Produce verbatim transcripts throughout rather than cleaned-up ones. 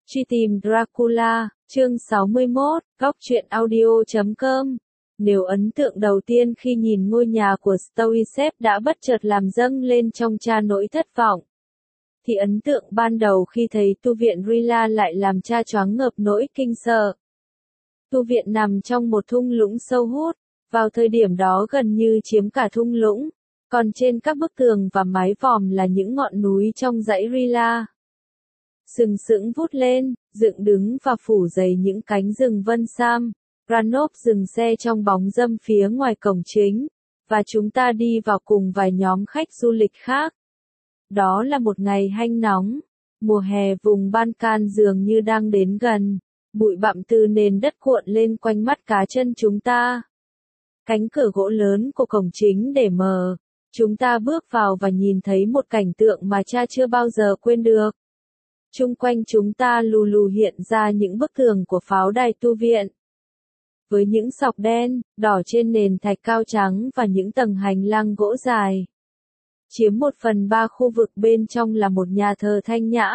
Truy tìm Dracula, chương sáu mươi mốt, góc truyện audio chấm com. Nếu ấn tượng đầu tiên khi nhìn ngôi nhà của Stoiceps đã bất chợt làm dâng lên trong cha nỗi thất vọng, thì ấn tượng ban đầu khi thấy tu viện Rila lại làm cha choáng ngợp nỗi kinh sợ. Tu viện nằm trong một thung lũng sâu hút, vào thời điểm đó gần như chiếm cả thung lũng, còn trên các bức tường và mái vòm là những ngọn núi trong dãy Rila. Sừng sững vút lên, dựng đứng và phủ dày những cánh rừng vân sam. Ranov dừng xe trong bóng râm phía ngoài cổng chính, và chúng ta đi vào cùng vài nhóm khách du lịch khác. Đó là một ngày hanh nóng. Mùa hè vùng Balkan dường như đang đến gần. Bụi bặm từ nền đất cuộn lên quanh mắt cá chân chúng ta. Cánh cửa gỗ lớn của cổng chính để mở. Chúng ta bước vào và nhìn thấy một cảnh tượng mà cha chưa bao giờ quên được. Chung quanh chúng ta lù lù hiện ra những bức tường của pháo đài tu viện. Với những sọc đen, đỏ trên nền thạch cao trắng và những tầng hành lang gỗ dài. Chiếm một phần ba khu vực bên trong là một nhà thờ thanh nhã.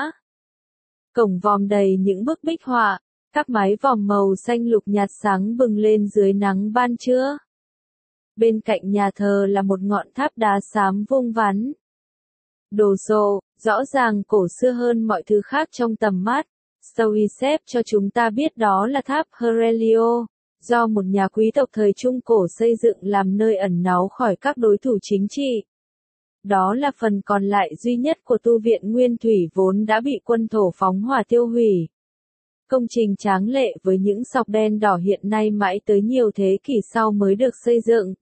Cổng vòm đầy những bức bích họa, các mái vòm màu xanh lục nhạt sáng bừng lên dưới nắng ban trưa. Bên cạnh nhà thờ là một ngọn tháp đá xám vuông vắn. Đồ sộ, rõ ràng cổ xưa hơn mọi thứ khác trong tầm mắt. Stoiceps cho chúng ta biết đó là tháp Herelio, do một nhà quý tộc thời Trung Cổ xây dựng làm nơi ẩn náu khỏi các đối thủ chính trị. Đó là phần còn lại duy nhất của tu viện nguyên thủy vốn đã bị quân thổ phóng hỏa tiêu hủy. Công trình tráng lệ với những sọc đen đỏ hiện nay mãi tới nhiều thế kỷ sau mới được xây dựng.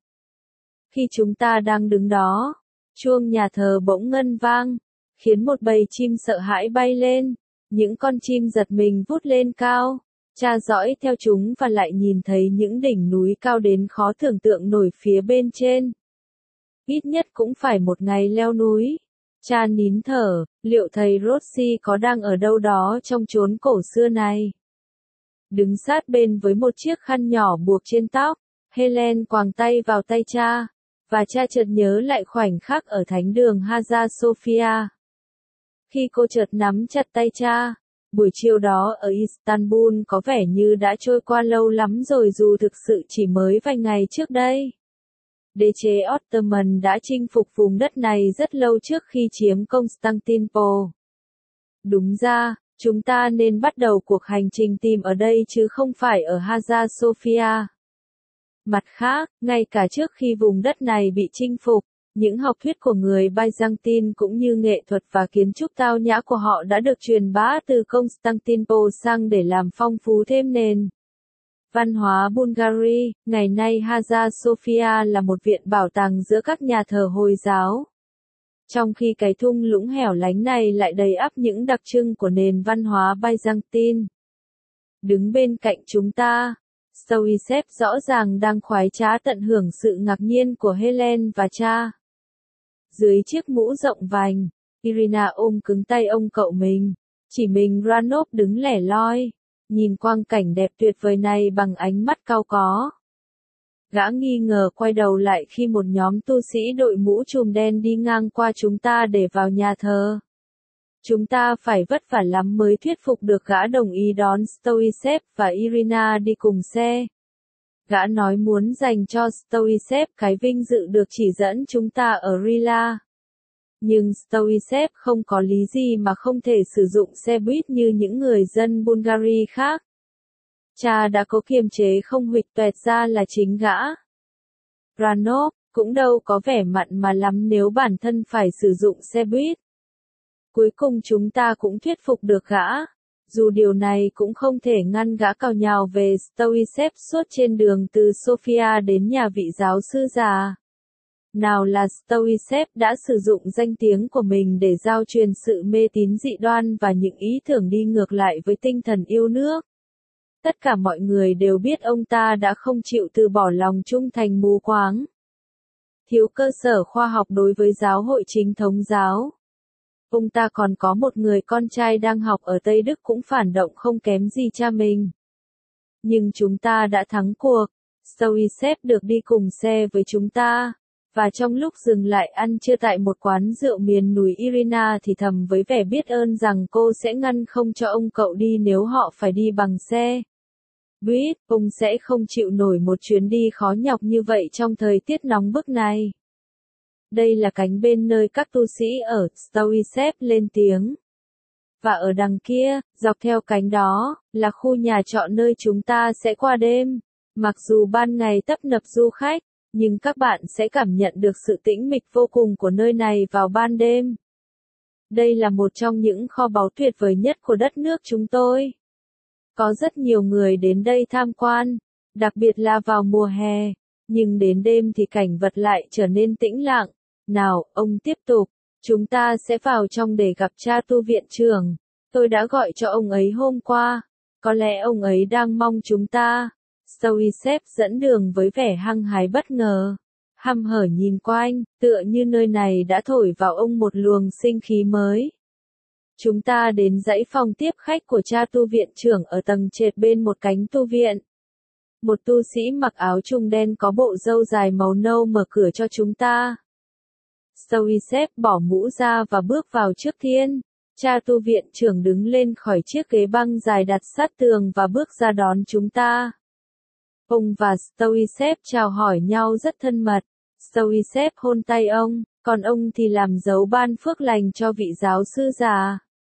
Khi chúng ta đang đứng đó, chuông nhà thờ bỗng ngân vang, khiến một bầy chim sợ hãi bay lên. Những con chim giật mình vút lên cao, cha dõi theo chúng và lại nhìn thấy những đỉnh núi cao đến khó tưởng tượng nổi phía bên trên. Ít nhất cũng phải một ngày leo núi. Cha nín thở, liệu thầy Rossi có đang ở đâu đó trong chốn cổ xưa này? Đứng sát bên với một chiếc khăn nhỏ buộc trên tóc, Helen quàng tay vào tay cha, và cha chợt nhớ lại khoảnh khắc ở thánh đường Hagia Sophia. Khi cô chợt nắm chặt tay cha, buổi chiều đó ở Istanbul có vẻ như đã trôi qua lâu lắm rồi dù thực sự chỉ mới vài ngày trước đây. Đế chế Ottoman đã chinh phục vùng đất này rất lâu trước khi chiếm Constantinople. Đúng ra, chúng ta nên bắt đầu cuộc hành trình tìm ở đây chứ không phải ở Hagia Sophia. Mặt khác, ngay cả trước khi vùng đất này bị chinh phục, những học thuyết của người Byzantine cũng như nghệ thuật và kiến trúc tao nhã của họ đã được truyền bá từ Constantinople sang để làm phong phú thêm nền văn hóa Bulgaria. Ngày nay Hagia Sophia là một viện bảo tàng giữa các nhà thờ Hồi giáo. Trong khi cái thung lũng hẻo lánh này lại đầy ắp những đặc trưng của nền văn hóa Byzantine. Đứng bên cạnh chúng ta, Stoiceps rõ ràng đang khoái trá tận hưởng sự ngạc nhiên của Helen và cha. Dưới chiếc mũ rộng vành, Irina ôm cứng tay ông cậu mình, chỉ mình Ranov đứng lẻ loi, nhìn quang cảnh đẹp tuyệt vời này bằng ánh mắt cau có. Gã nghi ngờ quay đầu lại khi một nhóm tu sĩ đội mũ trùm đen đi ngang qua chúng ta để vào nhà thờ. Chúng ta phải vất vả lắm mới thuyết phục được gã đồng ý đón Stoiceps và Irina đi cùng xe. Gã nói muốn dành cho Stoiceps cái vinh dự được chỉ dẫn chúng ta ở Rila. Nhưng Stoiceps không có lý gì mà không thể sử dụng xe buýt như những người dân Bulgaria khác. Cha đã có kiềm chế không huỵch toẹt ra là chính gã. Ranov cũng đâu có vẻ mặn mà lắm nếu bản thân phải sử dụng xe buýt. Cuối cùng chúng ta cũng thuyết phục được gã, dù điều này cũng không thể ngăn gã càu nhào về Stoiceps suốt trên đường từ Sofia đến nhà vị giáo sư già. Nào là Stoiceps đã sử dụng danh tiếng của mình để giao truyền sự mê tín dị đoan và những ý tưởng đi ngược lại với tinh thần yêu nước. Tất cả mọi người đều biết ông ta đã không chịu từ bỏ lòng trung thành mù quáng. Thiếu cơ sở khoa học đối với giáo hội chính thống giáo. Ông ta còn có một người con trai đang học ở Tây Đức cũng phản động không kém gì cha mình. Nhưng chúng ta đã thắng cuộc. Stoiceps được đi cùng xe với chúng ta. Và trong lúc dừng lại ăn trưa tại một quán rượu miền núi, Irina thì thầm với vẻ biết ơn rằng cô sẽ ngăn không cho ông cậu đi nếu họ phải đi bằng xe buýt. Ông sẽ không chịu nổi một chuyến đi khó nhọc như vậy trong thời tiết nóng bức này. Đây là cánh bên nơi các tu sĩ ở Stoicep lên tiếng. Và ở đằng kia, dọc theo cánh đó, là khu nhà trọ nơi chúng ta sẽ qua đêm. Mặc dù ban ngày tấp nập du khách, nhưng các bạn sẽ cảm nhận được sự tĩnh mịch vô cùng của nơi này vào ban đêm. Đây là một trong những kho báu tuyệt vời nhất của đất nước chúng tôi. Có rất nhiều người đến đây tham quan, đặc biệt là vào mùa hè, nhưng đến đêm thì cảnh vật lại trở nên tĩnh lặng. Nào, ông tiếp tục, chúng ta sẽ vào trong để gặp cha tu viện trưởng. Tôi đã gọi cho ông ấy hôm qua, có lẽ ông ấy đang mong chúng ta. Stoicep dẫn đường với vẻ hăng hái bất ngờ. Hăm hở nhìn quanh, tựa như nơi này đã thổi vào ông một luồng sinh khí mới. Chúng ta đến dãy phòng tiếp khách của cha tu viện trưởng ở tầng trệt bên một cánh tu viện. Một tu sĩ mặc áo trùng đen có bộ râu dài màu nâu mở cửa cho chúng ta. Stoicep bỏ mũ ra và bước vào trước thiên. Cha tu viện trưởng đứng lên khỏi chiếc ghế băng dài đặt sát tường và bước ra đón chúng ta. Ông và Stoicep chào hỏi nhau rất thân mật. Stoicep hôn tay ông, còn ông thì làm dấu ban phước lành cho vị giáo sư già.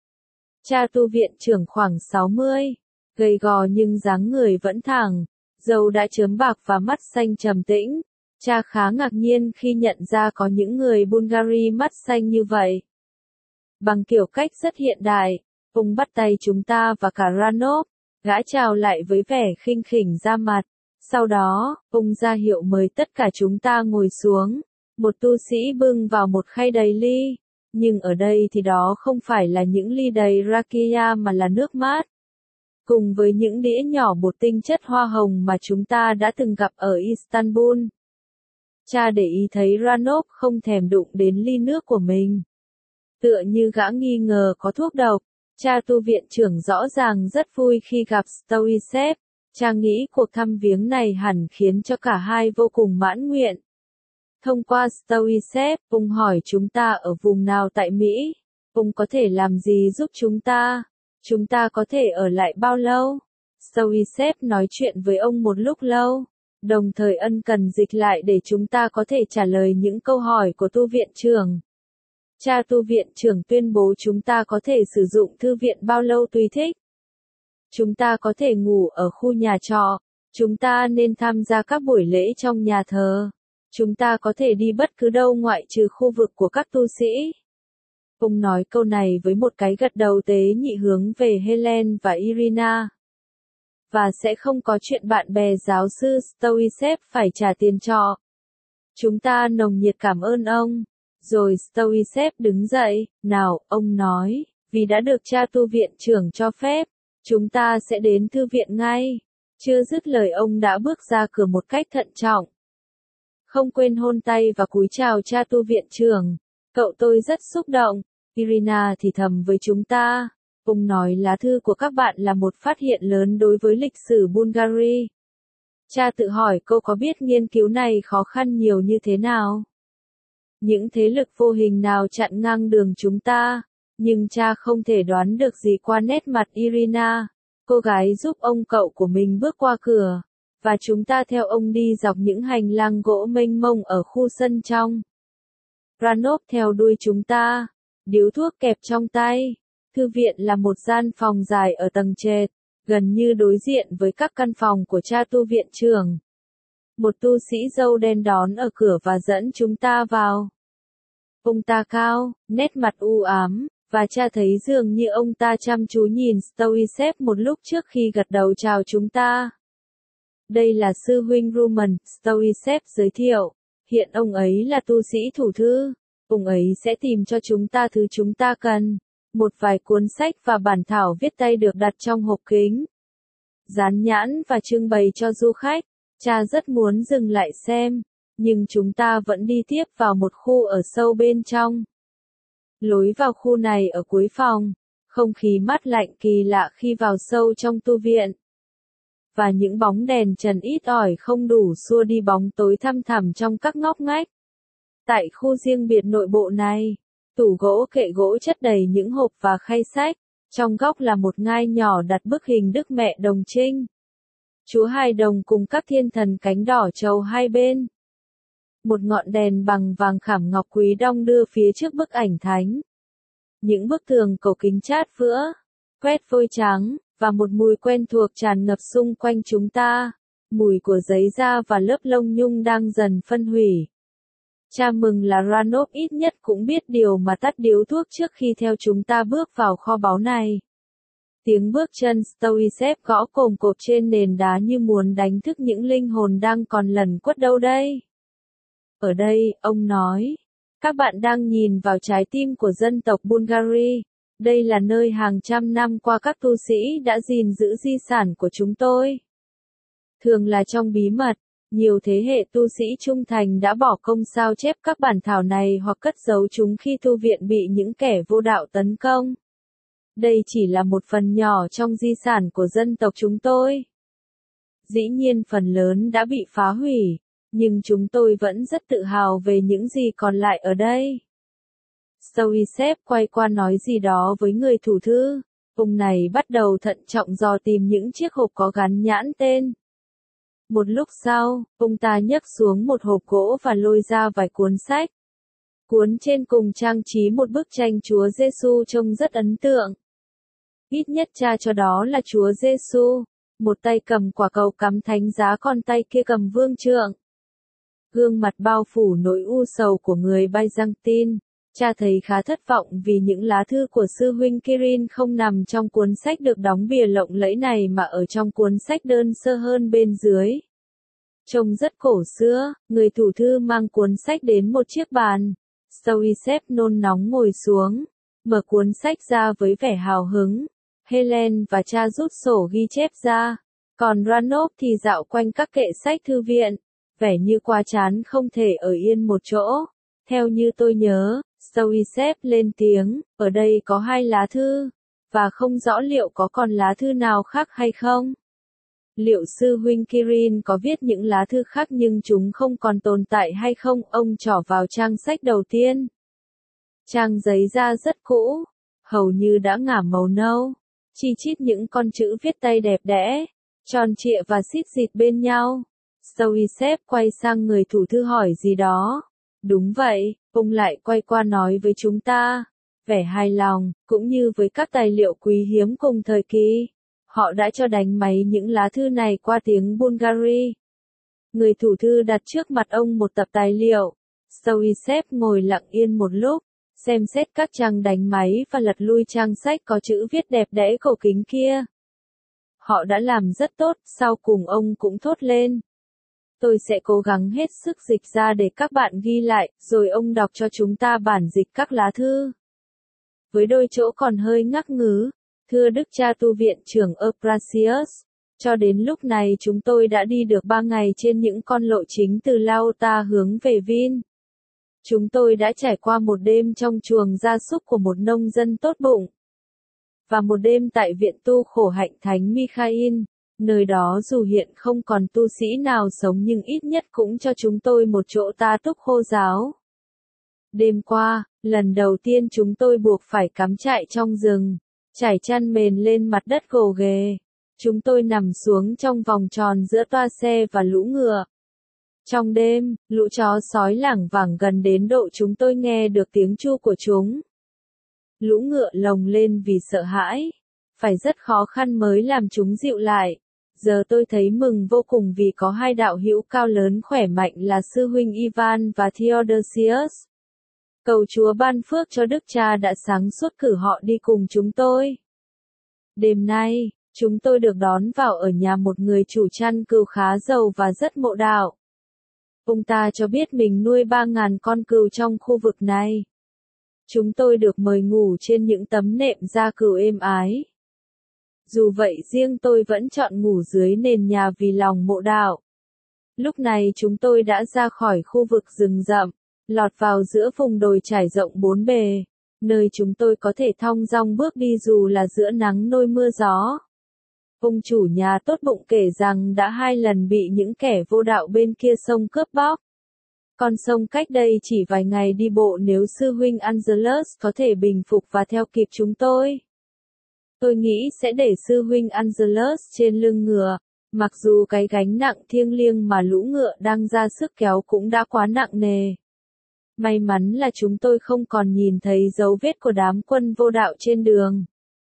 Cha tu viện trưởng khoảng sáu mươi, gầy gò nhưng dáng người vẫn thẳng, râu đã chớm bạc và mắt xanh trầm tĩnh. Cha khá ngạc nhiên khi nhận ra có những người Bulgari mắt xanh như vậy. Bằng kiểu cách rất hiện đại, ông bắt tay chúng ta và cả Ranov, gã chào lại với vẻ khinh khỉnh ra mặt. Sau đó, ông ra hiệu mời tất cả chúng ta ngồi xuống. Một tu sĩ bưng vào một khay đầy ly. Nhưng ở đây thì đó không phải là những ly đầy rakia mà là nước mát. Cùng với những đĩa nhỏ bột tinh chất hoa hồng mà chúng ta đã từng gặp ở Istanbul. Cha để ý thấy Ranov không thèm đụng đến ly nước của mình. Tựa như gã nghi ngờ có thuốc độc, cha tu viện trưởng rõ ràng rất vui khi gặp Stoicep. Cha nghĩ cuộc thăm viếng này hẳn khiến cho cả hai vô cùng mãn nguyện. Thông qua Stoicep, ông hỏi chúng ta ở vùng nào tại Mỹ. Ông có thể làm gì giúp chúng ta? Chúng ta có thể ở lại bao lâu? Stoicep nói chuyện với ông một lúc lâu, đồng thời ân cần dịch lại để chúng ta có thể trả lời những câu hỏi của tu viện trưởng. Cha tu viện trưởng tuyên bố chúng ta có thể sử dụng thư viện bao lâu tùy thích. Chúng ta có thể ngủ ở khu nhà trọ. Chúng ta nên tham gia các buổi lễ trong nhà thờ. Chúng ta có thể đi bất cứ đâu ngoại trừ khu vực của các tu sĩ. Ông nói câu này với một cái gật đầu tế nhị hướng về Helen và Irina. Và sẽ không có chuyện bạn bè giáo sư Stoicep phải trả tiền trọ. Chúng ta nồng nhiệt cảm ơn ông. Rồi Stoicep đứng dậy, nào, ông nói, vì đã được cha tu viện trưởng cho phép, chúng ta sẽ đến thư viện ngay. Chưa dứt lời ông đã bước ra cửa một cách thận trọng. Không quên hôn tay và cúi chào cha tu viện trưởng. Cậu tôi rất xúc động. Irina thì thầm với chúng ta. Ông nói lá thư của các bạn là một phát hiện lớn đối với lịch sử Bulgaria. Cha tự hỏi cô có biết nghiên cứu này khó khăn nhiều như thế nào? Những thế lực vô hình nào chặn ngang đường chúng ta? Nhưng cha không thể đoán được gì qua nét mặt Irina. Cô gái giúp ông cậu của mình bước qua cửa. Và chúng ta theo ông đi dọc những hành lang gỗ mênh mông ở khu sân trong. Ranov theo đuôi chúng ta. Điếu thuốc kẹp trong tay. Thư viện là một gian phòng dài ở tầng trệt, gần như đối diện với các căn phòng của cha tu viện trưởng. Một tu sĩ râu đen đón ở cửa và dẫn chúng ta vào. Ông ta cao, nét mặt u ám, và cha thấy dường như ông ta chăm chú nhìn Stoicep một lúc trước khi gật đầu chào chúng ta. Đây là sư huynh Roman, Stoicep giới thiệu. Hiện ông ấy là tu sĩ thủ thư. Ông ấy sẽ tìm cho chúng ta thứ chúng ta cần. Một vài cuốn sách và bản thảo viết tay được đặt trong hộp kính, dán nhãn và trưng bày cho du khách. Cha rất muốn dừng lại xem, nhưng chúng ta vẫn đi tiếp vào một khu ở sâu bên trong. Lối vào khu này ở cuối phòng, không khí mát lạnh kỳ lạ khi vào sâu trong tu viện. Và những bóng đèn trần ít ỏi không đủ xua đi bóng tối thăm thẳm trong các ngóc ngách. Tại khu riêng biệt nội bộ này, tủ gỗ kệ gỗ chất đầy những hộp và khay sách. Trong góc là một ngai nhỏ đặt bức hình Đức Mẹ Đồng Trinh, Chúa Hài Đồng cùng các thiên thần cánh đỏ trầu hai bên. Một ngọn đèn bằng vàng khảm ngọc quý đong đưa phía trước bức ảnh thánh. Những bức tường cầu kính chát vữa, quét vôi trắng, và một mùi quen thuộc tràn ngập xung quanh chúng ta. Mùi của giấy da và lớp lông nhung đang dần phân hủy. Cha mừng là Ranov ít nhất cũng biết điều mà tắt điếu thuốc trước khi theo chúng ta bước vào kho báu này. Tiếng bước chân Stoicep gõ cồm cộp trên nền đá như muốn đánh thức những linh hồn đang còn lẩn quất đâu đây. Ở đây, ông nói, các bạn đang nhìn vào trái tim của dân tộc Bulgari. Đây là nơi hàng trăm năm qua các tu sĩ đã gìn giữ di sản của chúng tôi. Thường là trong bí mật, nhiều thế hệ tu sĩ trung thành đã bỏ công sao chép các bản thảo này hoặc cất giấu chúng khi tu viện bị những kẻ vô đạo tấn công. Đây chỉ là một phần nhỏ trong di sản của dân tộc chúng tôi. Dĩ nhiên phần lớn đã bị phá hủy, nhưng chúng tôi vẫn rất tự hào về những gì còn lại ở đây. Stoicep quay qua nói gì đó với người thủ thư. Ông này bắt đầu thận trọng dò tìm những chiếc hộp có gắn nhãn tên. Một lúc sau, ông ta nhấc xuống một hộp gỗ và lôi ra vài cuốn sách. Cuốn trên cùng trang trí một bức tranh Chúa Giêsu trông rất ấn tượng. Ít nhất cha cho đó là Chúa Giêsu, một tay cầm quả cầu cắm thánh giá còn tay kia cầm vương trượng. Gương mặt bao phủ nỗi u sầu của người Byzantine, cha thấy khá thất vọng vì những lá thư của sư huynh Kirin không nằm trong cuốn sách được đóng bìa lộng lẫy này mà ở trong cuốn sách đơn sơ hơn bên dưới. Trông rất cổ xưa, người thủ thư mang cuốn sách đến một chiếc bàn. Stoicep nôn nóng ngồi xuống, mở cuốn sách ra với vẻ hào hứng. Helen và cha rút sổ ghi chép ra, còn Ranov thì dạo quanh các kệ sách thư viện, vẻ như qua chán không thể ở yên một chỗ. Theo như tôi nhớ, Stoicep lên tiếng, ở đây có hai lá thư, và không rõ liệu có còn lá thư nào khác hay không. Liệu sư huynh Kirin có viết những lá thư khác nhưng chúng không còn tồn tại hay không? Ông trỏ vào trang sách đầu tiên. Trang giấy da rất cũ, hầu như đã ngả màu nâu, chi chít những con chữ viết tay đẹp đẽ, tròn trịa và xít xịt bên nhau. Stoicep quay sang người thủ thư hỏi gì đó. Đúng vậy, ông lại quay qua nói với chúng ta, vẻ hài lòng, cũng như với các tài liệu quý hiếm cùng thời kỳ. Họ đã cho đánh máy những lá thư này qua tiếng Bulgari. Người thủ thư đặt trước mặt ông một tập tài liệu. Stoicep ngồi lặng yên một lúc, xem xét các trang đánh máy và lật lui trang sách có chữ viết đẹp đẽ cổ kính kia. Họ đã làm rất tốt, sau cùng ông cũng thốt lên. Tôi sẽ cố gắng hết sức dịch ra để các bạn ghi lại, rồi ông đọc cho chúng ta bản dịch các lá thư. Với đôi chỗ còn hơi ngắc ngứ, thưa Đức cha tu viện trưởng Eprasius, cho đến lúc này chúng tôi đã đi được ba ngày trên những con lộ chính từ Lauta hướng về Vin. Chúng tôi đã trải qua một đêm trong chuồng gia súc của một nông dân tốt bụng. Và một đêm tại viện tu khổ hạnh Thánh Mikhail, nơi đó dù hiện không còn tu sĩ nào sống nhưng ít nhất cũng cho chúng tôi một chỗ ta túc khô giáo. Đêm qua, lần đầu tiên chúng tôi buộc phải cắm trại trong rừng, trải chăn mền lên mặt đất gồ ghề. Chúng tôi nằm xuống trong vòng tròn giữa toa xe và lũ ngựa. Trong đêm, lũ chó sói lảng vảng gần đến độ chúng tôi nghe được tiếng tru của chúng. Lũ ngựa lồng lên vì sợ hãi. Phải rất khó khăn mới làm chúng dịu lại. Giờ tôi thấy mừng vô cùng vì có hai đạo hữu cao lớn khỏe mạnh là sư huynh Ivan và Theodosius. Cầu Chúa ban phước cho Đức Cha đã sáng suốt cử họ đi cùng chúng tôi. Đêm nay, chúng tôi được đón vào ở nhà một người chủ chăn cừu khá giàu và rất mộ đạo. Ông ta cho biết mình nuôi ba ngàn con cừu trong khu vực này. Chúng tôi được mời ngủ trên những tấm nệm da cừu êm ái. Dù vậy riêng tôi vẫn chọn ngủ dưới nền nhà vì lòng mộ đạo. Lúc này chúng tôi đã ra khỏi khu vực rừng rậm, lọt vào giữa vùng đồi trải rộng bốn bề, nơi chúng tôi có thể thong dong bước đi dù là giữa nắng nôi mưa gió. Ông chủ nhà tốt bụng kể rằng đã hai lần bị những kẻ vô đạo bên kia sông cướp bóc. Con sông cách đây chỉ vài ngày đi bộ nếu sư huynh Angelus có thể bình phục và theo kịp chúng tôi. Tôi nghĩ sẽ để sư huynh Angelus trên lưng ngựa, mặc dù cái gánh nặng thiêng liêng mà lũ ngựa đang ra sức kéo cũng đã quá nặng nề. May mắn là chúng tôi không còn nhìn thấy dấu vết của đám quân vô đạo trên đường.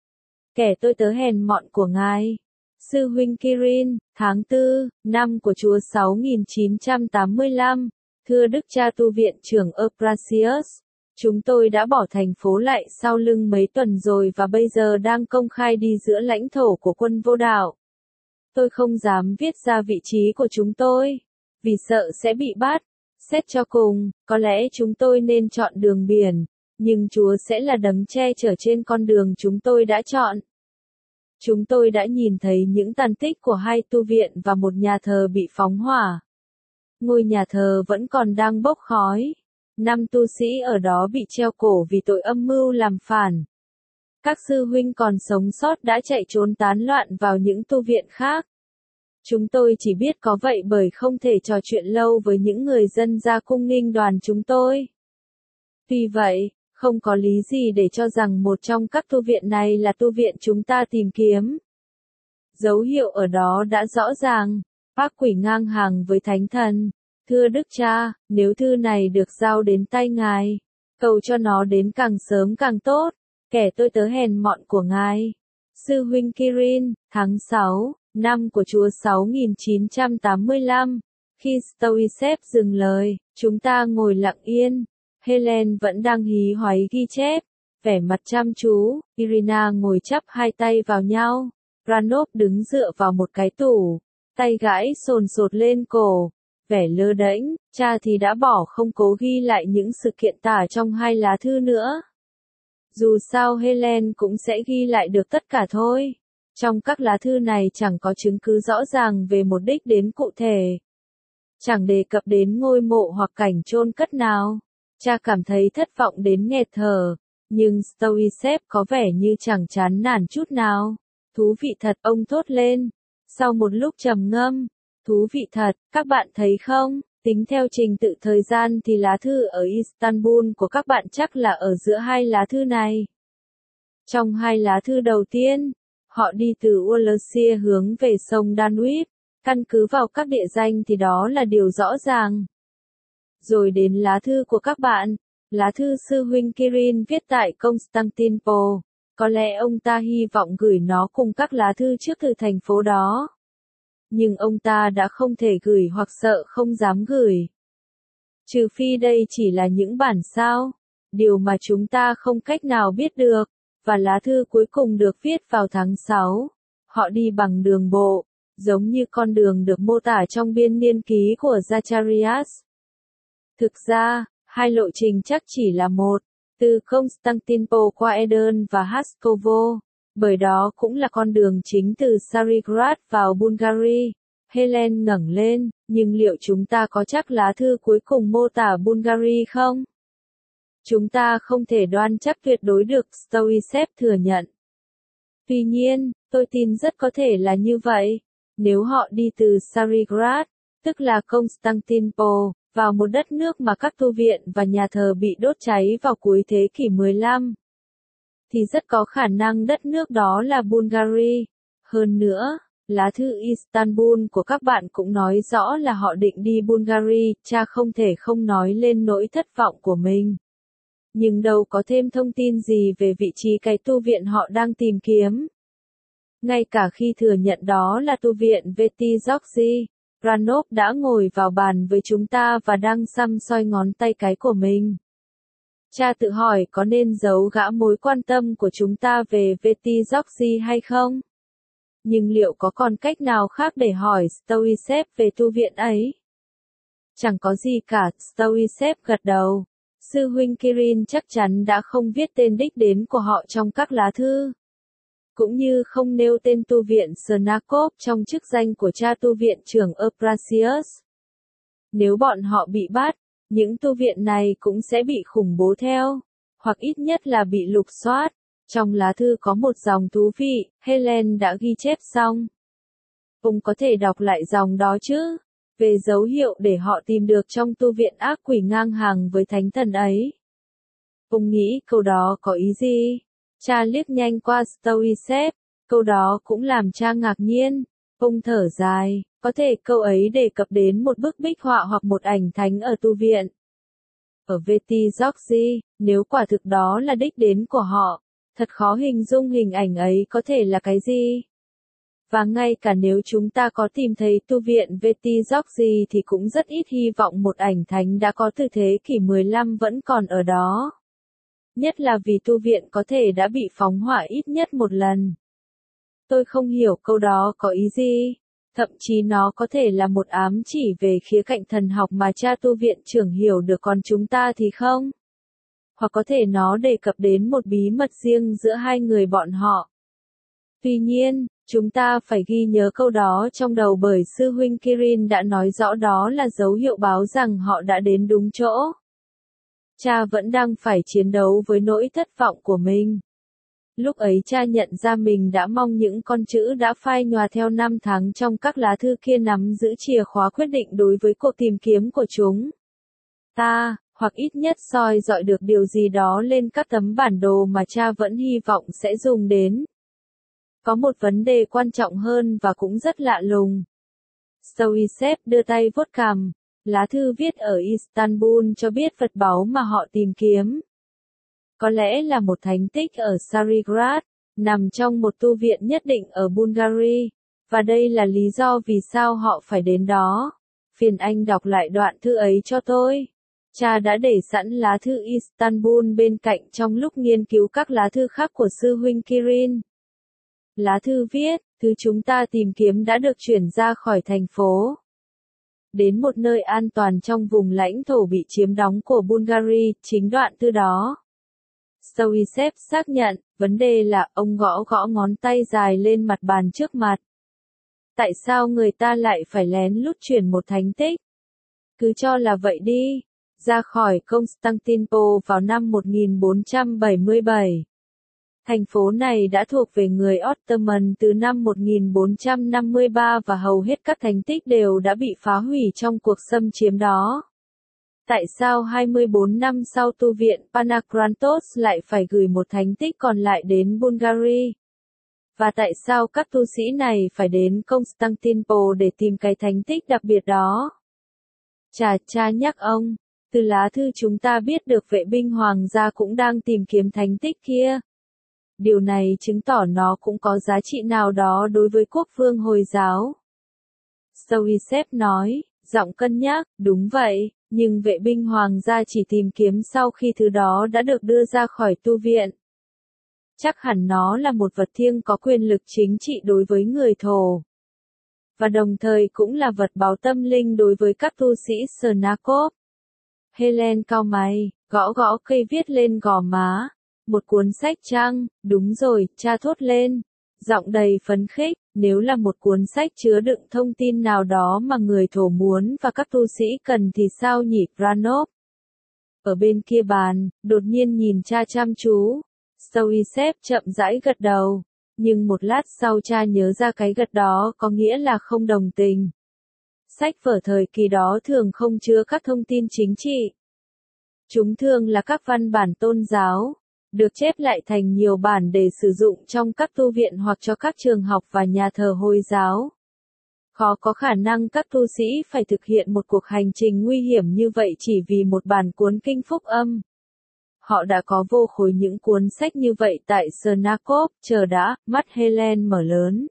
Kẻ tôi tớ hèn mọn của ngài. Sư huynh Kirin, tháng tư, năm của Chúa sáu nghìn chín trăm tám mươi lăm, thưa Đức cha tu viện trưởng Euprasius, chúng tôi đã bỏ thành phố lại sau lưng mấy tuần rồi và bây giờ đang công khai đi giữa lãnh thổ của quân vô đạo. Tôi không dám viết ra vị trí của chúng tôi, vì sợ sẽ bị bắt. Xét cho cùng, có lẽ chúng tôi nên chọn đường biển, nhưng Chúa sẽ là đấng che chở trên con đường chúng tôi đã chọn. Chúng tôi đã nhìn thấy những tàn tích của hai tu viện và một nhà thờ bị phóng hỏa. Ngôi nhà thờ vẫn còn đang bốc khói. Năm tu sĩ ở đó bị treo cổ vì tội âm mưu làm phản. Các sư huynh còn sống sót đã chạy trốn tán loạn vào những tu viện khác. Chúng tôi chỉ biết có vậy bởi không thể trò chuyện lâu với những người dân gia cung nghinh đoàn chúng tôi. Tuy vậy, không có lý gì để cho rằng một trong các tu viện này là tu viện chúng ta tìm kiếm. Dấu hiệu ở đó đã rõ ràng. Ác quỷ ngang hàng với thánh thần. Thưa Đức cha, nếu thư này được giao đến tay ngài, cầu cho nó đến càng sớm càng tốt. Kẻ tôi tớ hèn mọn của ngài. Sư huynh Kirin, tháng sáu, năm của Chúa sáu nghìn chín trăm tám mươi lăm. Khi Stoicep dừng lời, chúng ta ngồi lặng yên. Helen vẫn đang hí hoáy ghi chép, vẻ mặt chăm chú. Irina ngồi chắp hai tay vào nhau. Ranov đứng dựa vào một cái tủ, tay gãi sồn sột lên cổ, vẻ lơ đễnh. Cha thì đã bỏ không cố ghi lại những sự kiện tả trong hai lá thư nữa. Dù sao Helen cũng sẽ ghi lại được tất cả thôi. Trong các lá thư này chẳng có chứng cứ rõ ràng về một đích đến cụ thể. Chẳng đề cập đến ngôi mộ hoặc cảnh chôn cất nào. Cha cảm thấy thất vọng đến nghẹt thở, nhưng Stoicep có vẻ như chẳng chán nản chút nào. Thú vị thật, ông thốt lên. Sau một lúc trầm ngâm, thú vị thật, các bạn thấy không? Tính theo trình tự thời gian thì lá thư ở Istanbul của các bạn chắc là ở giữa hai lá thư này. Trong hai lá thư đầu tiên, họ đi từ Wallachia hướng về sông Danube, căn cứ vào các địa danh thì đó là điều rõ ràng. Rồi đến lá thư của các bạn, lá thư sư huynh Kirin viết tại Constantinople, có lẽ ông ta hy vọng gửi nó cùng các lá thư trước từ thành phố đó. Nhưng ông ta đã không thể gửi hoặc sợ không dám gửi. Trừ phi đây chỉ là những bản sao, điều mà chúng ta không cách nào biết được, và lá thư cuối cùng được viết vào tháng sáu. Họ đi bằng đường bộ, giống như con đường được mô tả trong biên niên ký của Zacharias. Thực ra, hai lộ trình chắc chỉ là một, từ Constantinople qua Eden và Haskovo, bởi đó cũng là con đường chính từ Tsarigrat vào Bulgaria. Helen ngẩng lên, nhưng liệu chúng ta có chắc lá thư cuối cùng mô tả Bulgaria không? Chúng ta không thể đoan chắc tuyệt đối được, Stoicep thừa nhận. Tuy nhiên, tôi tin rất có thể là như vậy. Nếu họ đi từ Tsarigrat, tức là Constantinople, vào một đất nước mà các tu viện và nhà thờ bị đốt cháy vào cuối thế kỷ mười lăm, thì rất có khả năng đất nước đó là Bulgaria. Hơn nữa, lá thư Istanbul của các bạn cũng nói rõ là họ định đi Bulgaria, cha không thể không nói lên nỗi thất vọng của mình. Nhưng đâu có thêm thông tin gì về vị trí cái tu viện họ đang tìm kiếm. Ngay cả khi thừa nhận đó là tu viện Vetizoxi, Ranov đã ngồi vào bàn với chúng ta và đang săm soi ngón tay cái của mình. Cha tự hỏi có nên giấu gã mối quan tâm của chúng ta về Vetizoxi hay không? Nhưng liệu có còn cách nào khác để hỏi Stoicep về tu viện ấy? Chẳng có gì cả, Stoicep gật đầu. Sư huynh Kirin chắc chắn đã không viết tên đích đến của họ trong các lá thư. Cũng như không nêu tên tu viện Snakov trong chức danh của cha tu viện trưởng Euprasius. Nếu bọn họ bị bắt, những tu viện này cũng sẽ bị khủng bố theo, hoặc ít nhất là bị lục soát. Trong lá thư có một dòng thú vị, Helen đã ghi chép xong. Ông có thể đọc lại dòng đó chứ? về dấu hiệu để họ tìm được trong tu viện ác quỷ ngang hàng với thánh thần ấy. Ông nghĩ câu đó có ý gì? Cha liếc nhanh qua Stoicep, câu đó cũng làm cha ngạc nhiên. Ông thở dài, có thể câu ấy đề cập đến một bức bích họa hoặc một ảnh thánh ở tu viện. Ở Veti Georgi, nếu quả thực đó là đích đến của họ, thật khó hình dung hình ảnh ấy có thể là cái gì. Và ngay cả nếu chúng ta có tìm thấy tu viện Veti Georgi thì cũng rất ít hy vọng một ảnh thánh đã có từ thế kỷ mười lăm vẫn còn ở đó. Nhất là vì tu viện có thể đã bị phóng hỏa ít nhất một lần. Tôi không hiểu câu đó có ý gì. Thậm chí nó có thể là một ám chỉ về khía cạnh thần học mà cha tu viện trưởng hiểu được, còn chúng ta thì không. Hoặc có thể nó đề cập đến một bí mật riêng giữa hai người bọn họ. Tuy nhiên, chúng ta phải ghi nhớ câu đó trong đầu bởi sư huynh Kirin đã nói rõ đó là dấu hiệu báo rằng họ đã đến đúng chỗ. Cha vẫn đang phải chiến đấu với nỗi thất vọng của mình. Lúc ấy cha nhận ra mình đã mong những con chữ đã phai nhòa theo năm tháng trong các lá thư kia nắm giữ chìa khóa quyết định đối với cuộc tìm kiếm của chúng. Ta, hoặc ít nhất soi dọi được điều gì đó lên các tấm bản đồ mà cha vẫn hy vọng sẽ dùng đến. Có một vấn đề quan trọng hơn và cũng rất lạ lùng. Stoicep đưa tay vuốt cằm. Lá thư viết ở Istanbul cho biết vật báu mà họ tìm kiếm. Có lẽ là một thánh tích ở Tsarigrat, nằm trong một tu viện nhất định ở Bulgaria, và đây là lý do vì sao họ phải đến đó. Phiền anh đọc lại đoạn thư ấy cho tôi. Cha đã để sẵn lá thư Istanbul bên cạnh trong lúc nghiên cứu các lá thư khác của sư huynh Kirin. Lá thư viết, thứ chúng ta tìm kiếm đã được chuyển ra khỏi thành phố. Đến một nơi an toàn trong vùng lãnh thổ bị chiếm đóng của Bulgaria, chính đoạn thư đó. Stoicep xác nhận, vấn đề là, ông gõ gõ ngón tay dài lên mặt bàn trước mặt. Tại sao người ta lại phải lén lút chuyển một thánh tích? Cứ cho là vậy đi. Ra khỏi Constantinople vào năm một nghìn bốn trăm bảy mươi bảy. Thành phố này đã thuộc về người Ottoman từ năm một nghìn bốn trăm năm mươi ba và hầu hết các thánh tích đều đã bị phá hủy trong cuộc xâm chiếm đó. Tại sao hai mươi tư năm sau tu viện Panagrantos lại phải gửi một thánh tích còn lại đến Bulgaria? Và tại sao các tu sĩ này phải đến Constantinople để tìm cái thánh tích đặc biệt đó? Chà, cha nhắc ông, từ lá thư chúng ta biết được vệ binh hoàng gia cũng đang tìm kiếm thánh tích kia. Điều này chứng tỏ nó cũng có giá trị nào đó đối với quốc vương Hồi giáo. Stoicep nói, giọng cân nhắc, đúng vậy, nhưng vệ binh hoàng gia chỉ tìm kiếm sau khi thứ đó đã được đưa ra khỏi tu viện. Chắc hẳn nó là một vật thiêng có quyền lực chính trị đối với người Thổ. Và đồng thời cũng là vật báu tâm linh đối với các tu sĩ Snakov. Helen cau mày, gõ gõ cây viết lên gò má. Một cuốn sách chăng? Đúng rồi, cha thốt lên. Giọng đầy phấn khích, nếu là một cuốn sách chứa đựng thông tin nào đó mà người Thổ muốn và các tu sĩ cần thì sao nhỉ, Branov? Ở bên kia bàn, đột nhiên nhìn cha chăm chú. Stoicep chậm rãi gật đầu. Nhưng một lát sau cha nhớ ra cái gật đó có nghĩa là không đồng tình. Sách vở thời kỳ đó thường không chứa các thông tin chính trị. Chúng thường là các văn bản tôn giáo, được chép lại thành nhiều bản để sử dụng trong các tu viện hoặc cho các trường học và nhà thờ Hồi giáo. Khó có khả năng các tu sĩ phải thực hiện một cuộc hành trình nguy hiểm như vậy chỉ vì một bản cuốn kinh phúc âm. Họ đã có vô khối những cuốn sách như vậy tại Snakov, chờ đã, mắt Helen mở lớn.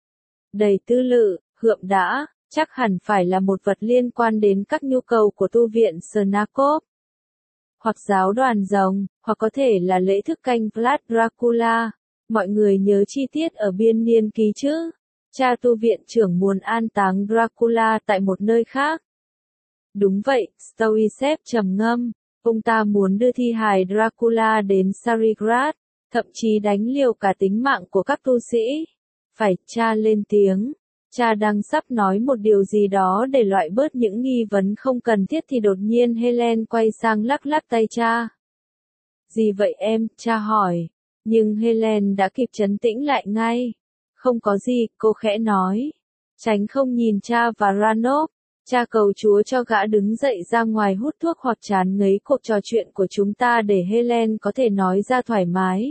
Đầy tư lự, hượm đã, chắc hẳn phải là một vật liên quan đến các nhu cầu của tu viện Snakov. Hoặc giáo đoàn rồng, hoặc có thể là lễ thức canh Vlad Dracula. Mọi người nhớ chi tiết ở biên niên ký chứ? Cha tu viện trưởng muốn an táng Dracula tại một nơi khác. Đúng vậy, Stoicep trầm ngâm. Ông ta muốn đưa thi hài Dracula đến Tsarigrat, thậm chí đánh liều cả tính mạng của các tu sĩ. Phải, cha lên tiếng. Cha đang sắp nói một điều gì đó để loại bớt những nghi vấn không cần thiết thì đột nhiên Helen quay sang lắc lắc tay cha. Gì vậy em, cha hỏi. Nhưng Helen đã kịp trấn tĩnh lại ngay. Không có gì, cô khẽ nói. Tránh không nhìn cha và Ranov. Cha cầu Chúa cho gã đứng dậy ra ngoài hút thuốc hoặc chán ngấy cuộc trò chuyện của chúng ta để Helen có thể nói ra thoải mái.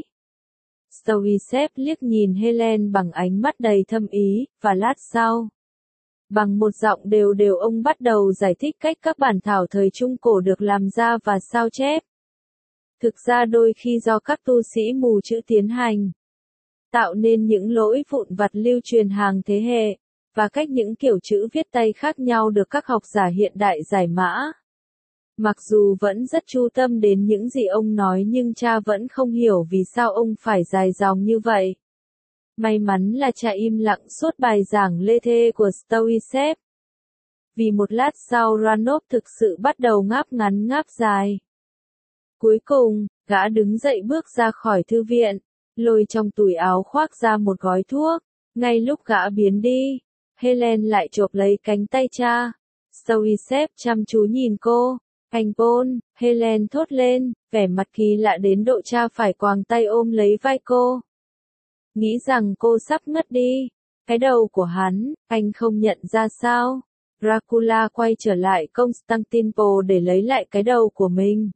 Stoiceps liếc nhìn Helen bằng ánh mắt đầy thâm ý, và lát sau, bằng một giọng đều đều ông bắt đầu giải thích cách các bản thảo thời Trung Cổ được làm ra và sao chép. Thực ra đôi khi do các tu sĩ mù chữ tiến hành, tạo nên những lỗi vụn vặt lưu truyền hàng thế hệ, và cách những kiểu chữ viết tay khác nhau được các học giả hiện đại giải mã. Mặc dù vẫn rất chú tâm đến những gì ông nói nhưng cha vẫn không hiểu vì sao ông phải dài dòng như vậy. May mắn là cha im lặng suốt bài giảng lê thê của Stoiceps. Vì một lát sau Ranov thực sự bắt đầu ngáp ngắn ngáp dài. Cuối cùng, gã đứng dậy bước ra khỏi thư viện, lôi trong túi áo khoác ra một gói thuốc. Ngay lúc gã biến đi, Helen lại chộp lấy cánh tay cha. Stoiceps chăm chú nhìn cô. Anh Paul, Helen thốt lên, vẻ mặt kỳ lạ đến độ cha phải quàng tay ôm lấy vai cô. Nghĩ rằng cô sắp ngất đi. Cái đầu của hắn, anh không nhận ra sao? Dracula quay trở lại Constantinople để lấy lại cái đầu của mình.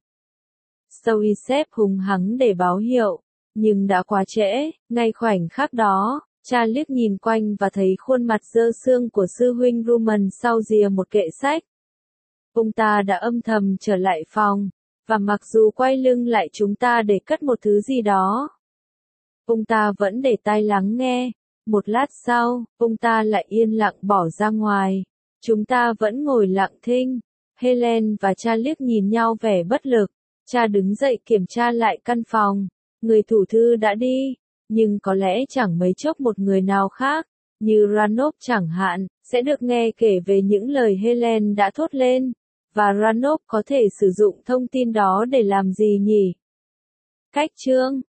Stoiceps hùng hắng để báo hiệu, nhưng đã quá trễ. Ngay khoảnh khắc đó, cha liếc nhìn quanh và thấy khuôn mặt dơ xương của sư huynh Roman sau rìa một kệ sách. Ông ta đã âm thầm trở lại phòng, và mặc dù quay lưng lại chúng ta để cất một thứ gì đó, ông ta vẫn để tai lắng nghe. Một lát sau, ông ta lại yên lặng bỏ ra ngoài. Chúng ta vẫn ngồi lặng thinh. Helen và cha liếc nhìn nhau vẻ bất lực. Cha đứng dậy kiểm tra lại căn phòng. Người thủ thư đã đi, nhưng có lẽ chẳng mấy chốc một người nào khác, như Ranov chẳng hạn, sẽ được nghe kể về những lời Helen đã thốt lên. Và Ranov có thể sử dụng thông tin đó để làm gì nhỉ? Cách chương